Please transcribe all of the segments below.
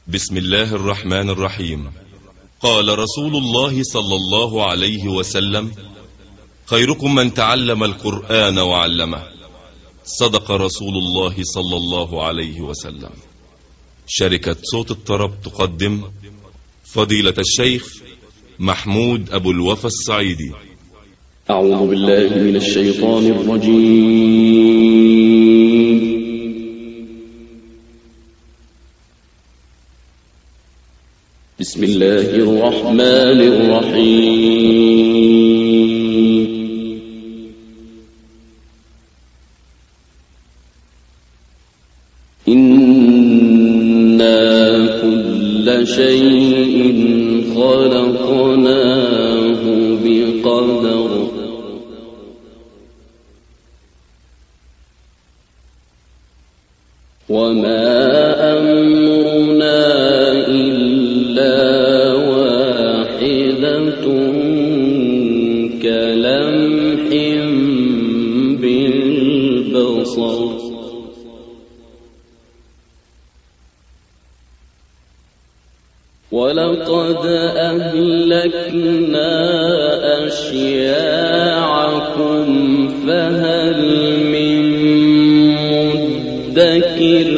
بسم الله الرحمن الرحيم. قال رسول الله صلى الله عليه وسلم: خيركم من تعلم القرآن وعلمه. صدق رسول الله صلى الله عليه وسلم. شركة صوت الطرب تقدم فضيلة الشيخ محمود أبو الوفا الصعيدي. أعوذ بالله من الشيطان الرجيم. بسم الله الرحمن الرحيم. إنا كل شيء خلقناه بقدر. وما أمرنا إلا واحدة كلمح بالبصر. ولقد أهلكنا أشياعكم فهل من مدكر.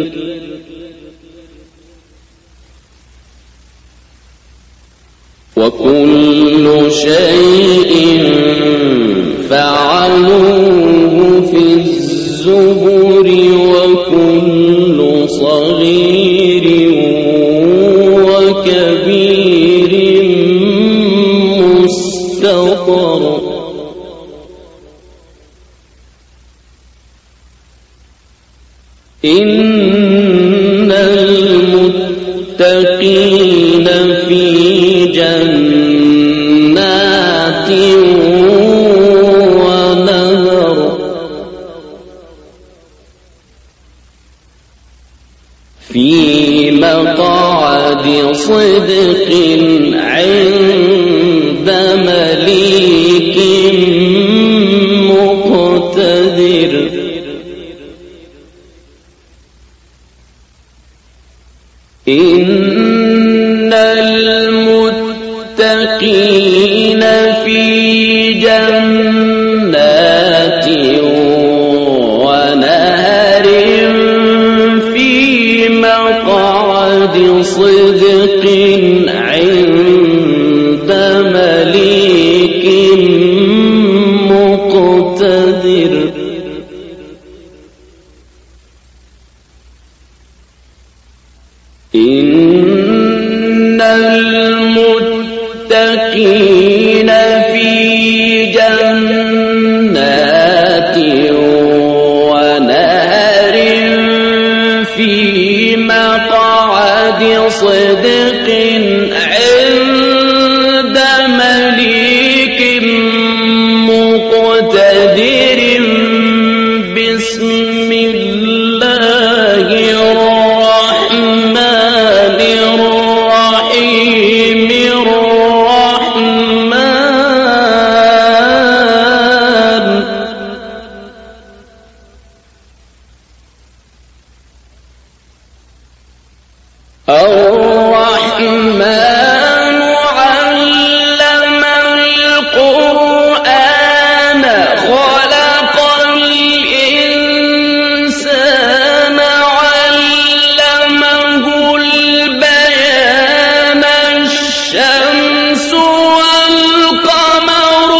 وكل شيء فعلوه في الزبر. وكل صغير وكبير مستطر. إن المتقين في جنات ونهر. في مقعد صدق عند مليك مقتدر. إن المتقين في جنات ونهر في مقعد صدق عند مليك مقتدر. إن المتقين في جنات ونهر في مقعد صدق عند مليك مقتدر. بسم الله الرحمن الرحيم. الرحمن علم القرآن خلق الإنسان علمه البيان. الشمس والقمر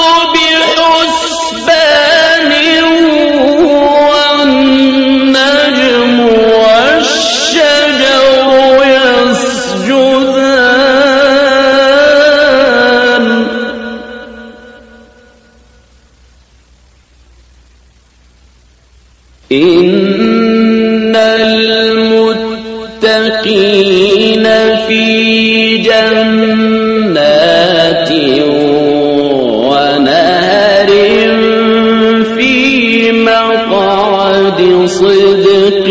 بحسبان والنجم والشجر يسجدان. إن المتقين في جنات ونهر في مقعد صدق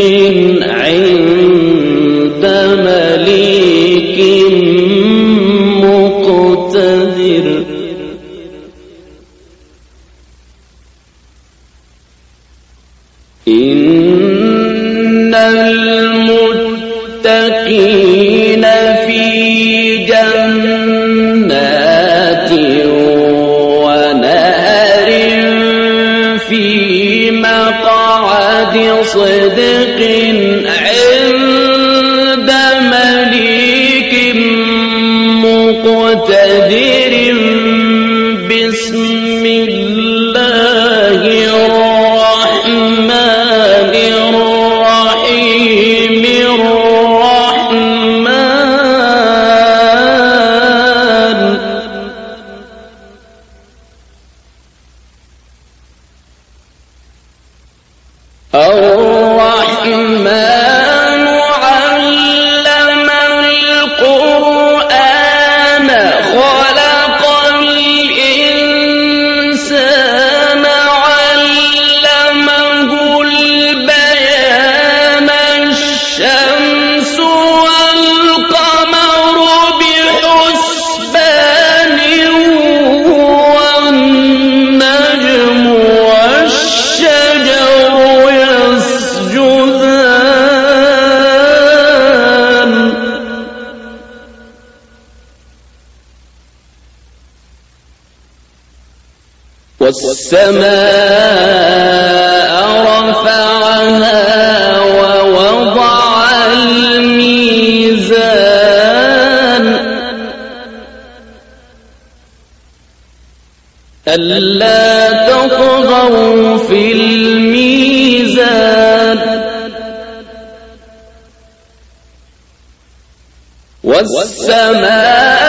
عند مليك مقتدر. إن المتقين صدق عند مليك مقتدر بسم الله الرحمن الرحيم الرحمن علم القرآن خلق الإنسان علمه البيان الشمس والقمر بحسبان والنجم والشجر يسجدان والسماء رفعها ووضع الميزان ألا تطغوا في الميزان والسماء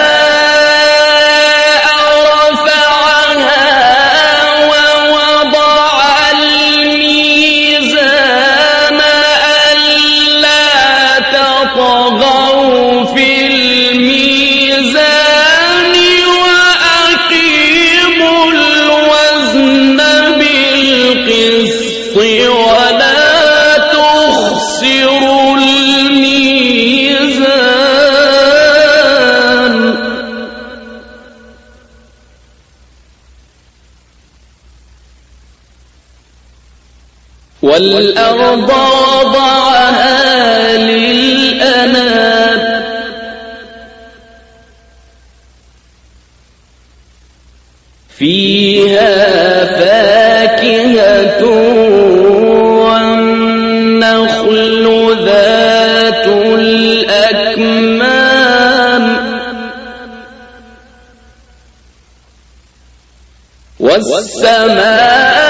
والأرض وضعها للأنام فيها فاكهة والنخل ذات الأكمام والسماء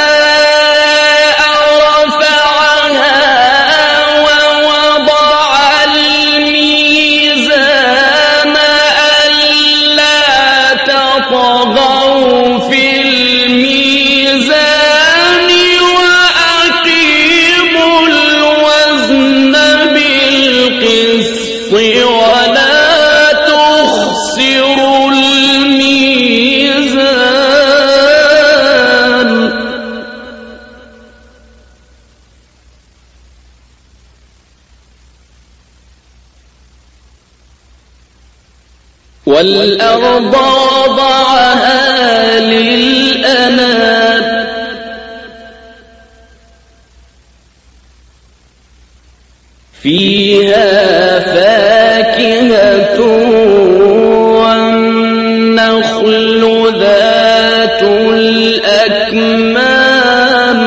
والأرض وضعها للأنام فيها فاكهة والنخل ذات الأكمام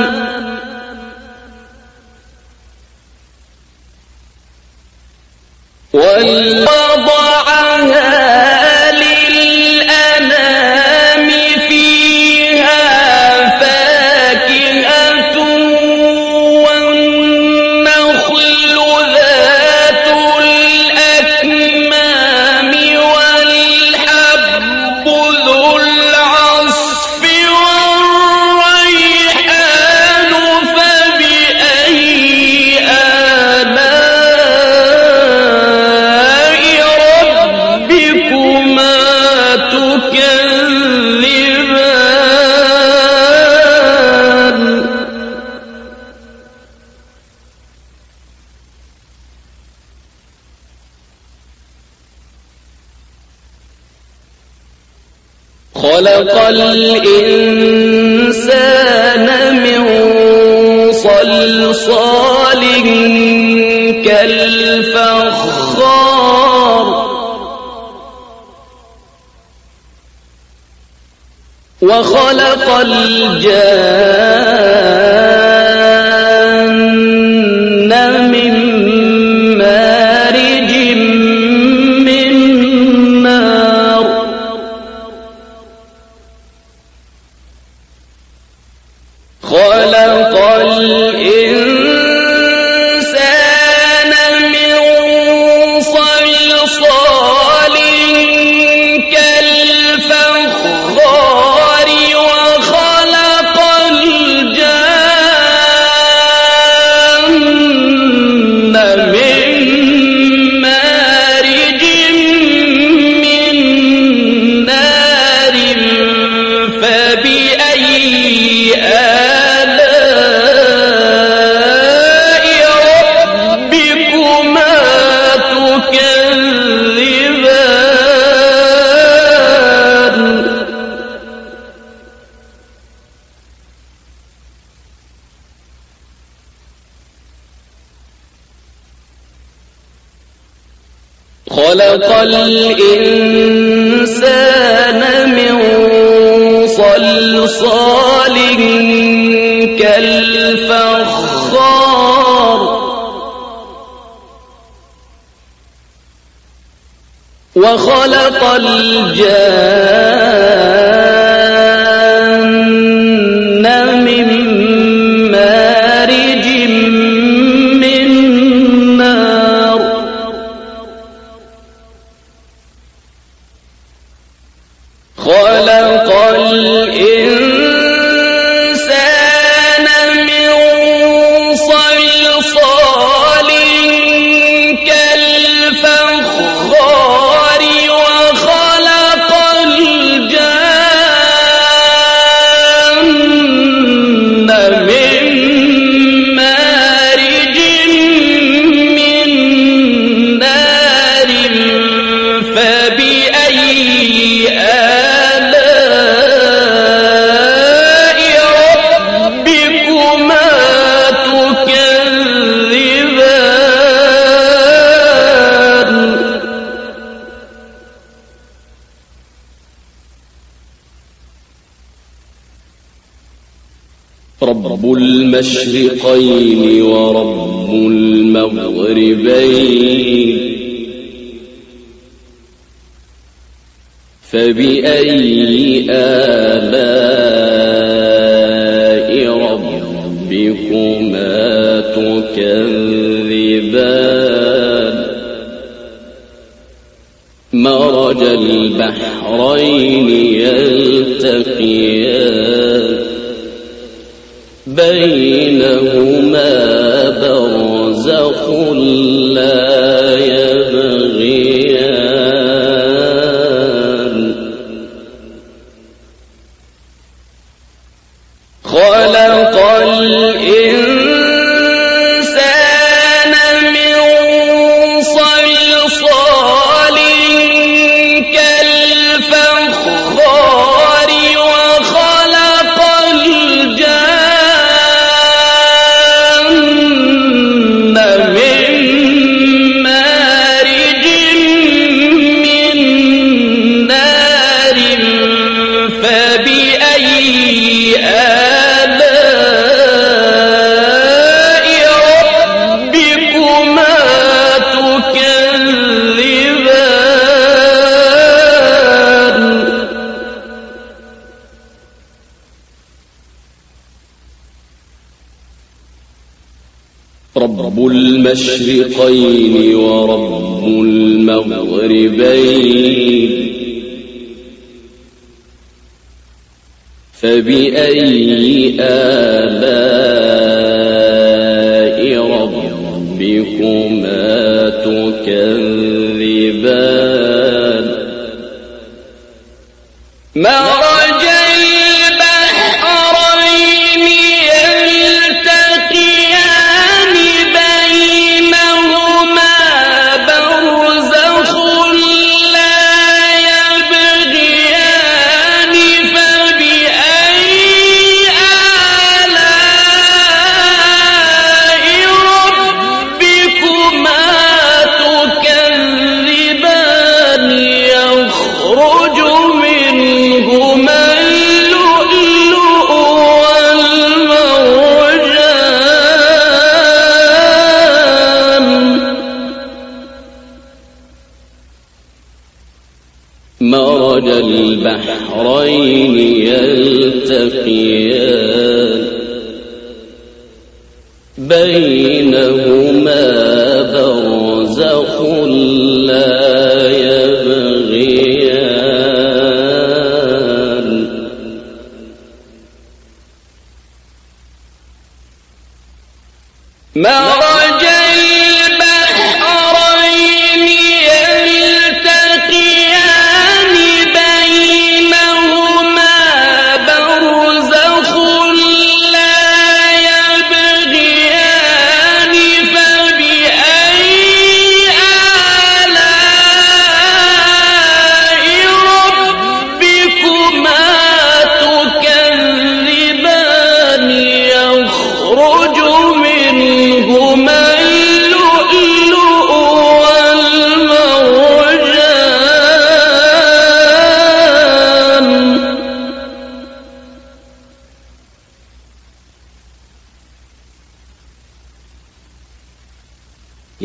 خلق الإنسان من صلصال كالفخار وخلق الجان خلق الإنسان من صلصال كالفخار وخلق الجان من مارج من نار خلق الإنسان من صلصال كالفخار وخلق الجان من مارج من نار فبأي آلاء ربكما تكذبان رب المشرقين ورب المغربين فبأي آلاء ربكما تكذبان مرج البحرين يلتقيان بينهما برزخ لا يبغيان خلق الإنسان من صلصال كالفخار وخلق الجان من مارج من نار فبأي آلاء ربكما تكذبان رب المشرقين ورب المغربين فبأي آلاء ربكما تكذبان مرج البحرين يلتقيان بينهما برزخ لا يبغيان فبأي آلاء ربكما تكذبان يخرج منهما اللؤلؤ والمرجان مرج البحرين يلتقيان بينهما برزخ لا يبغيان مرج البحرين يلتقيان بينهما برزخ لا يبغيان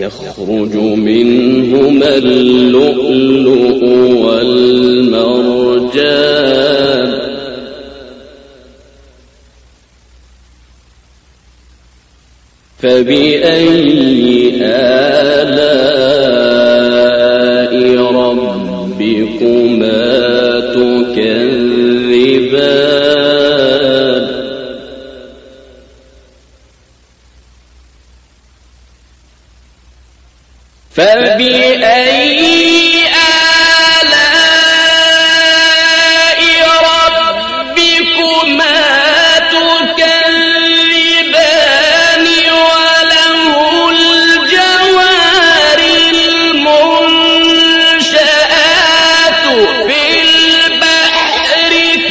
يخرج منهما اللؤلؤ والمرجان فبأي آلاء ربكما تكذبان فبأي آلاء ربكما تكذبان وله الجوار المنشآت في البحر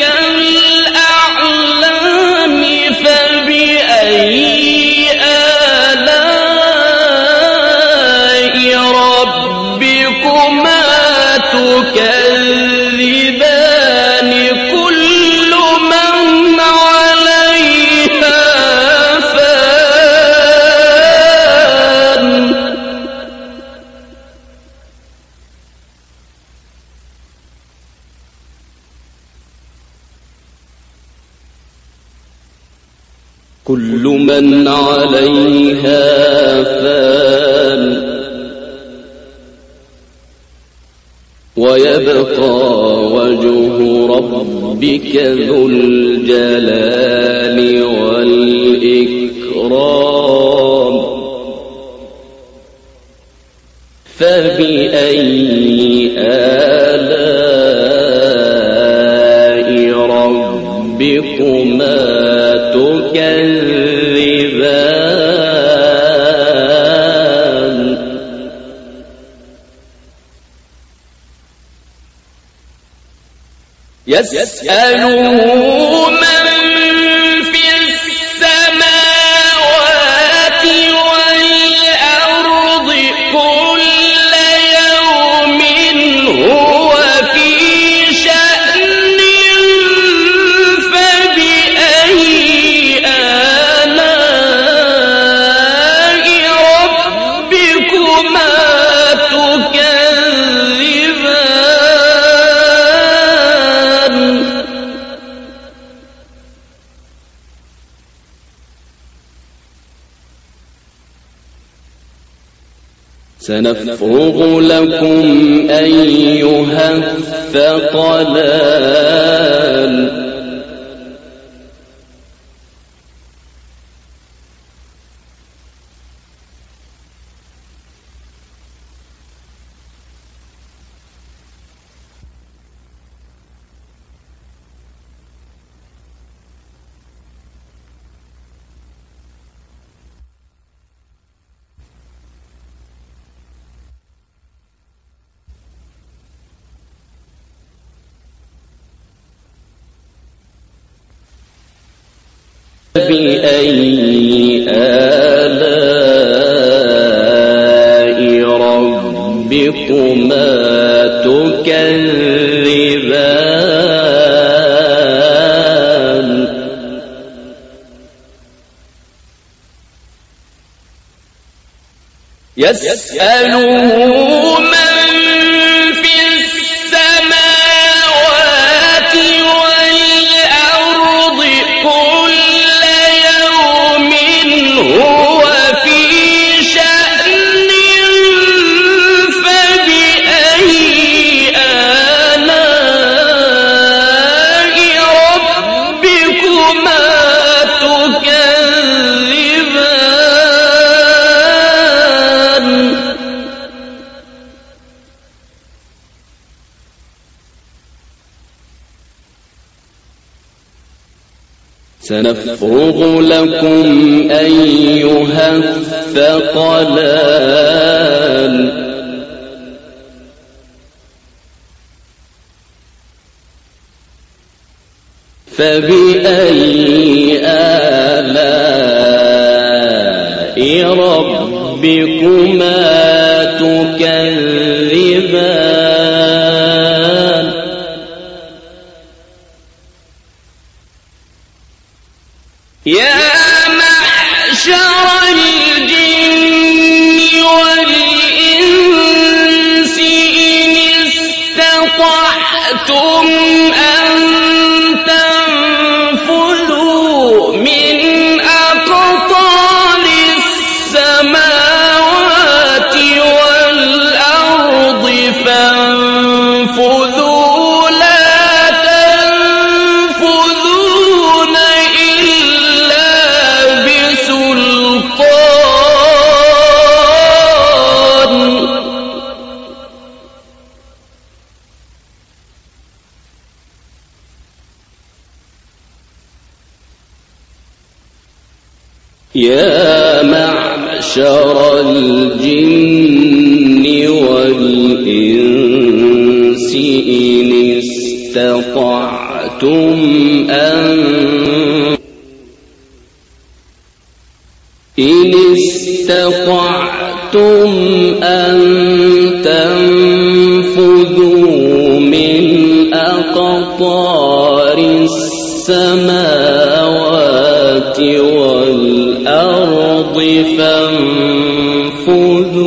كالأعلام فبأي تكذبان كل من عليها فان كل من عليها فان ويبقى وجه ربك ذو الجلال والإكرام فبأي آلاء ربكما تكذبان يسأله من في السماوات والأرض كل يوم هو في شأن فبأي آلاء ربكما سنفرغ لكم أيها الثقلان فبأي آلاء ربكما تكذبان يسأله من في السماوات والأرض كل يوم هو في شأن فبأي آلاء ربكما تكذبان سنفرغ لكم أيها الثقلان فبأي آلاء ربكما تكذبان يا معشر الجن والإنس أن تنفذوا من أقطار السماوات والأرض فانفذوا لا تنفذون إلا بسلطان. يا معشر الجن والإنس إن استطعتم أن تنفذوا من أقطار السماوات والأرض فانفذوا